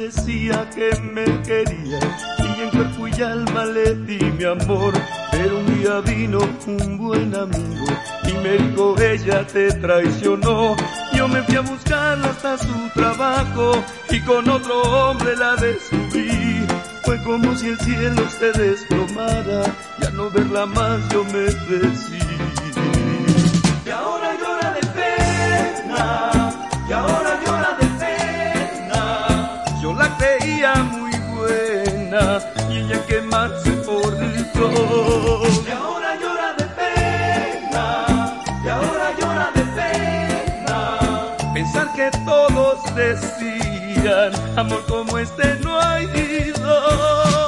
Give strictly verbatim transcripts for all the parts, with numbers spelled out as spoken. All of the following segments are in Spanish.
decía que me quería y en cuerpo y alma le di mi amor. Pero un día vino un buen amigo y me dijo: ella te traicionó. Yo me fui a buscarla hasta su trabajo y con otro hombre la descubrí. Fue como si el cielo se desplomara y al no verla más yo me decidí. Y ahora llora de pena, y ahora llora de pena. Yo la creía muy buena y ella que mal se portó. Y ahora llora de pena, y ahora llora de pena. Pensar que todos decían: amor como este no hay dos.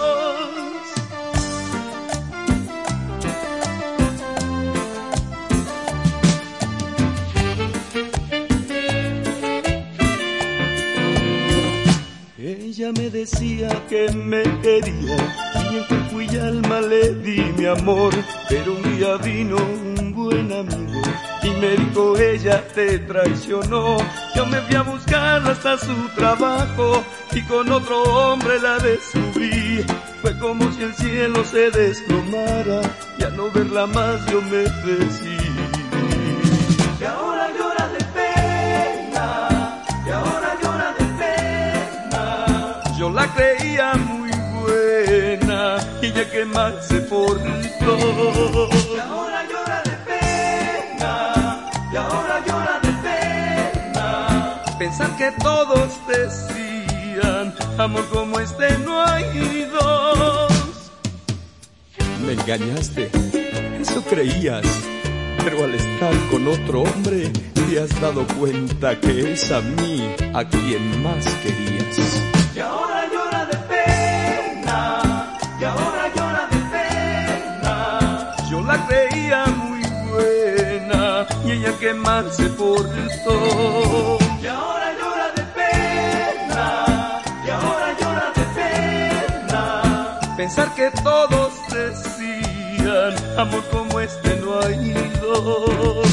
Ella me decía que me quería y en cuerpo y alma le di mi amor. Pero un día vino un buen amigo y me dijo: ella te traicionó. Yo me fui a buscarla hasta su trabajo y con otro hombre la descubrí. Fue como si el cielo se desplomara y al no verla más yo me decidí. Y ahora llora de pena, y ahora llora de pena. Yo la creía muy buena y ella que mal se portó. Y ahora llora de pena, y ahora llora de pena. Pensar que todos decían: amor como este no hay dos. Me engañaste, eso creías, pero al estar con otro hombre te has dado cuenta que es a mí a quien más querías. Y ahora llora de pena, y ahora llora de pena. Yo la creía muy buena y ella que mal se portó. Y ahora llora de pena, y ahora llora de pena. Pensar que todos decían: amor como este no hay dos.